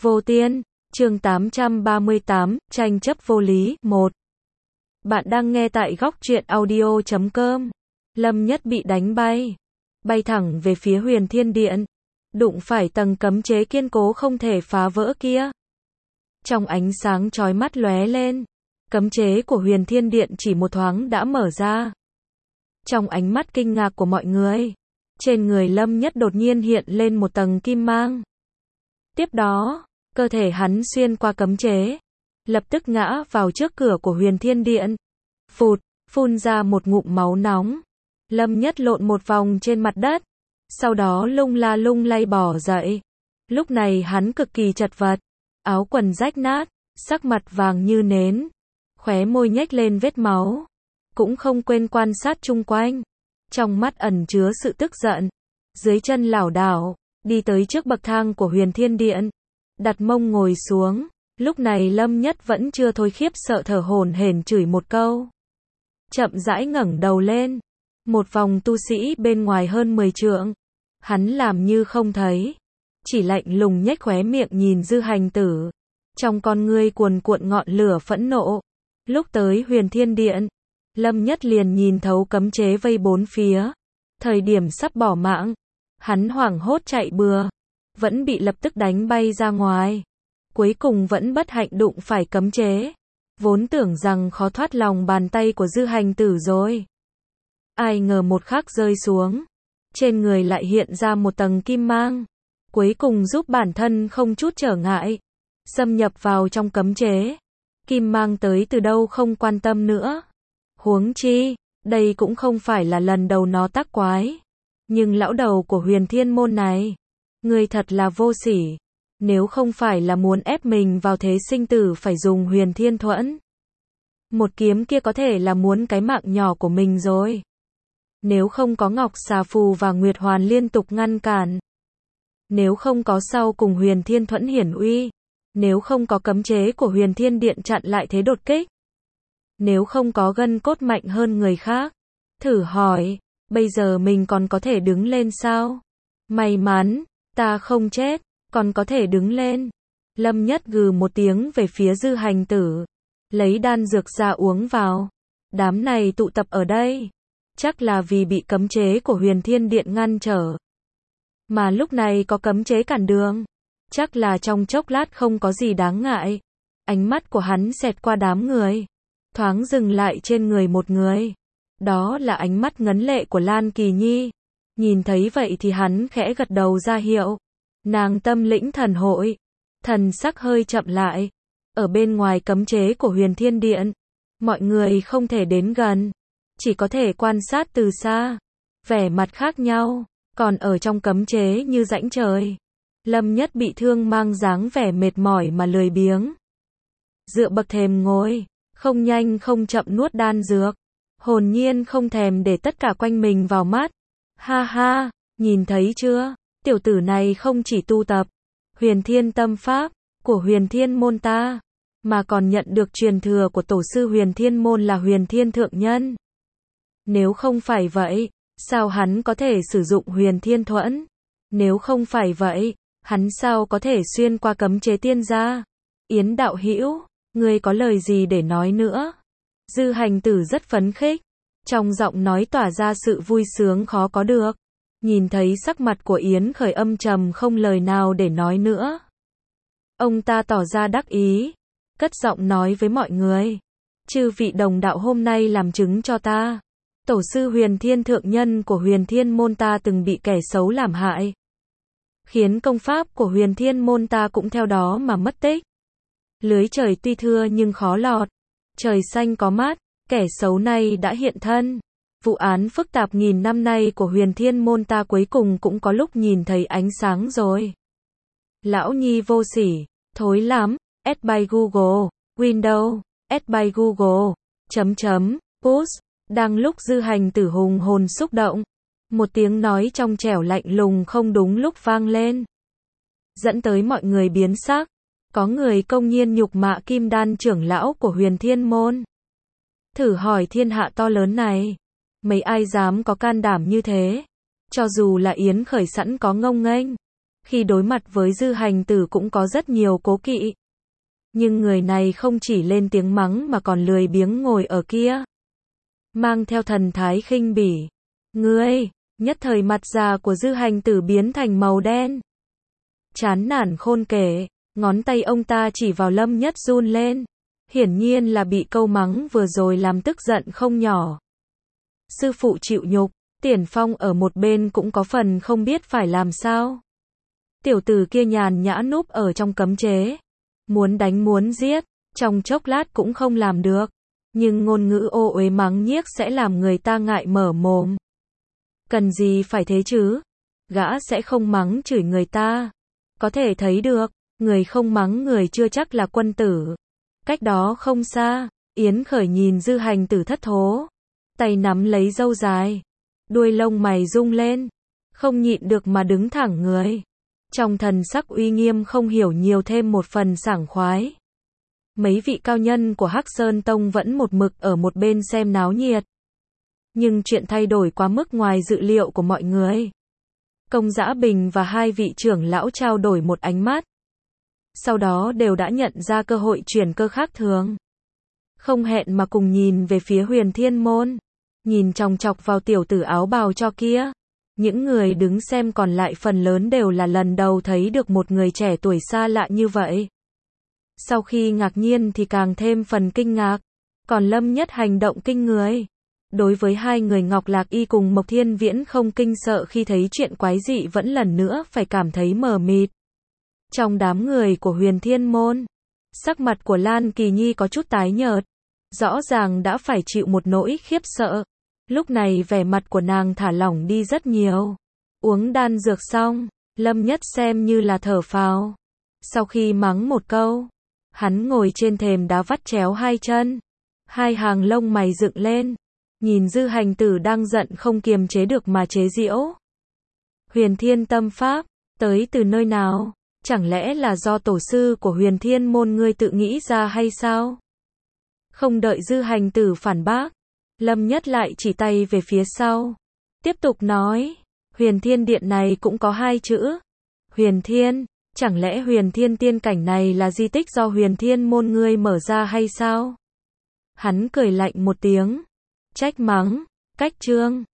Vô Tiên, chương 838, tranh chấp vô lý, 1. Bạn đang nghe tại góc truyện audio.com. Lâm Nhất bị đánh bay. Bay thẳng về phía Huyền Thiên Điện. Đụng phải tầng cấm chế kiên cố không thể phá vỡ kia. Trong ánh sáng chói mắt lóe lên. Cấm chế của Huyền Thiên Điện chỉ một thoáng đã mở ra. Trong ánh mắt kinh ngạc của mọi người, trên người Lâm Nhất đột nhiên hiện lên một tầng kim mang. Tiếp đó, cơ thể hắn xuyên qua cấm chế, lập tức ngã vào trước cửa của Huyền Thiên Điện. Phụt, phun ra một ngụm máu nóng. Lâm Nhất lộn một vòng trên mặt đất, sau đó lung la lung lay bò dậy. Lúc này hắn cực kỳ chật vật, áo quần rách nát, sắc mặt vàng như nến, khóe môi nhếch lên vết máu, cũng không quên quan sát chung quanh. Trong mắt ẩn chứa sự tức giận, dưới chân lảo đảo, đi tới trước bậc thang của Huyền Thiên Điện, đặt mông ngồi xuống. Lúc này Lâm Nhất vẫn chưa thôi khiếp sợ thở hổn hển chửi một câu. Chậm rãi ngẩng đầu lên, một vòng tu sĩ bên ngoài hơn 10 trượng, hắn làm như không thấy, chỉ lạnh lùng nhếch khóe miệng nhìn Dư Hành Tử, trong con ngươi cuồn cuộn ngọn lửa phẫn nộ. Lúc tới Huyền Thiên Điện, Lâm Nhất liền nhìn thấu cấm chế vây bốn phía. Thời điểm sắp bỏ mạng, hắn hoảng hốt chạy bừa, vẫn bị lập tức đánh bay ra ngoài. Cuối cùng vẫn bất hạnh đụng phải cấm chế. Vốn tưởng rằng khó thoát lòng bàn tay của Dư Hành Tử rồi. Ai ngờ một khắc rơi xuống, trên người lại hiện ra một tầng kim mang. Cuối cùng giúp bản thân không chút trở ngại, xâm nhập vào trong cấm chế. Kim mang tới từ đâu không quan tâm nữa. Huống chi, đây cũng không phải là lần đầu nó tác quái. Nhưng lão đầu của Huyền Thiên môn này, người thật là vô sỉ. Nếu không phải là muốn ép mình vào thế sinh tử phải dùng Huyền Thiên Thuẫn, một kiếm kia có thể là muốn cái mạng nhỏ của mình rồi. Nếu không có Ngọc Xà Phù và Nguyệt Hoàn liên tục ngăn cản, nếu không có sau cùng Huyền Thiên Thuẫn hiển uy, nếu không có cấm chế của Huyền Thiên Điện chặn lại thế đột kích, nếu không có gân cốt mạnh hơn người khác, thử hỏi, bây giờ mình còn có thể đứng lên sao? May mắn, ta không chết, còn có thể đứng lên. Lâm Nhất gừ một tiếng về phía Dư Hành Tử, lấy đan dược ra uống vào. Đám này tụ tập ở đây, chắc là vì bị cấm chế của Huyền Thiên Điện ngăn trở. Mà lúc này có cấm chế cản đường, chắc là trong chốc lát không có gì đáng ngại. Ánh mắt của hắn xẹt qua đám người, thoáng dừng lại trên người một người. Đó là ánh mắt ngấn lệ của Lan Kỳ Nhi. Nhìn thấy vậy thì hắn khẽ gật đầu ra hiệu. Nàng tâm lĩnh thần hội, thần sắc hơi chậm lại. Ở bên ngoài cấm chế của Huyền Thiên Điện, mọi người không thể đến gần, chỉ có thể quan sát từ xa, vẻ mặt khác nhau. Còn ở trong cấm chế như rãnh trời, Lâm Nhất bị thương mang dáng vẻ mệt mỏi mà lười biếng. Dựa bậc thềm ngồi, không nhanh không chậm nuốt đan dược, hồn nhiên không thèm để tất cả quanh mình vào mắt. Ha ha, nhìn thấy chưa, tiểu tử này không chỉ tu tập Huyền Thiên Tâm Pháp của Huyền Thiên môn ta, mà còn nhận được truyền thừa của tổ sư Huyền Thiên môn là Huyền Thiên Thượng Nhân. Nếu không phải vậy, sao hắn có thể sử dụng Huyền Thiên Thuẫn? Nếu không phải vậy, hắn sao có thể xuyên qua cấm chế tiên gia? Yến đạo hữu, ngươi có lời gì để nói nữa? Dư Hành Tử rất phấn khích, trong giọng nói tỏa ra sự vui sướng khó có được. Nhìn thấy sắc mặt của Yến Khởi âm trầm không lời nào để nói nữa. Ông ta tỏ ra đắc ý, cất giọng nói với mọi người. Chư vị đồng đạo hôm nay làm chứng cho ta. Tổ sư Huyền Thiên Thượng Nhân của Huyền Thiên môn ta từng bị kẻ xấu làm hại, khiến công pháp của Huyền Thiên môn ta cũng theo đó mà mất tích. Lưới trời tuy thưa nhưng khó lọt, trời xanh có mắt, kẻ xấu này đã hiện thân. Vụ án phức tạp nghìn năm nay của Huyền Thiên môn ta cuối cùng cũng có lúc nhìn thấy ánh sáng rồi. Lão Nhi vô sỉ, thối lắm. Add by Google, Windows, add by Google, push. Đang lúc Dư Hành Tử hùng hồn xúc động, một tiếng nói trong trẻo lạnh lùng không đúng lúc vang lên, dẫn tới mọi người biến sắc. Có người công nhiên nhục mạ Kim Đan trưởng lão của Huyền Thiên môn. Thử hỏi thiên hạ to lớn này, mấy ai dám có can đảm như thế? Cho dù là Yến Khởi sẵn có ngông nghênh, Khi đối mặt với Dư Hành Tử cũng có rất nhiều cố kỵ. Nhưng người này không chỉ lên tiếng mắng mà còn lười biếng ngồi ở kia. Mang theo thần thái khinh bỉ. Ngươi, nhất thời mặt già của Dư Hành Tử biến thành màu đen. Chán nản khôn kể, ngón tay ông ta chỉ vào Lâm Nhất run lên. Hiển nhiên là bị câu mắng vừa rồi làm tức giận không nhỏ. Sư phụ chịu nhục, Tiền Phong ở một bên cũng có phần không biết phải làm sao. Tiểu tử kia nhàn nhã núp ở trong cấm chế. Muốn đánh muốn giết, trong chốc lát cũng không làm được. Nhưng ngôn ngữ ô uế mắng nhiếc sẽ làm người ta ngại mở mồm. Cần gì phải thế chứ? Gã sẽ không mắng chửi người ta. Có thể thấy được, người không mắng người chưa chắc là quân tử. Cách đó không xa, Yến Khởi nhìn Dư Hành Tử thất thố. Tay nắm lấy râu dài. Đuôi lông mày rung lên. Không nhịn được mà đứng thẳng người. Trong thần sắc uy nghiêm không hiểu nhiều thêm một phần sảng khoái. Mấy vị cao nhân của Hắc Sơn Tông vẫn một mực ở một bên xem náo nhiệt. Nhưng chuyện thay đổi quá mức ngoài dự liệu của mọi người. Công Dã Bình và hai vị trưởng lão trao đổi một ánh mắt. Sau đó đều đã nhận ra cơ hội chuyển cơ khác thường. Không hẹn mà cùng nhìn về phía Huyền Thiên Môn. Nhìn chòng chọc vào tiểu tử áo bào cho kia. Những người đứng xem còn lại phần lớn đều là lần đầu thấy được một người trẻ tuổi xa lạ như vậy. Sau khi ngạc nhiên thì càng thêm phần kinh ngạc. Còn Lâm Nhất hành động kinh người. Đối với hai người Ngọc Lạc Y cùng Mộc Thiên Viễn không kinh sợ khi thấy chuyện quái dị vẫn lần nữa phải cảm thấy mờ mịt. Trong đám người của Huyền Thiên Môn, sắc mặt của Lan Kỳ Nhi có chút tái nhợt. Rõ ràng đã phải chịu một nỗi khiếp sợ. Lúc này vẻ mặt của nàng thả lỏng đi rất nhiều. Uống đan dược xong, Lâm Nhất xem như là thở phào. Sau khi mắng một câu, hắn ngồi trên thềm đá vắt chéo hai chân. Hai hàng lông mày dựng lên. Nhìn Dư Hành Tử đang giận không kiềm chế được mà chế giễu. Huyền Thiên Tâm Pháp, tới từ nơi nào? Chẳng lẽ là do tổ sư của Huyền Thiên Môn ngươi tự nghĩ ra hay sao? Không đợi Dư Hành Tử phản bác, Lâm Nhất lại chỉ tay về phía sau. Tiếp tục nói, Huyền Thiên Điện này cũng có hai chữ. Huyền Thiên, chẳng lẽ Huyền Thiên tiên cảnh này là di tích do Huyền Thiên Môn ngươi mở ra hay sao? Hắn cười lạnh một tiếng. Trách mắng, cách trương.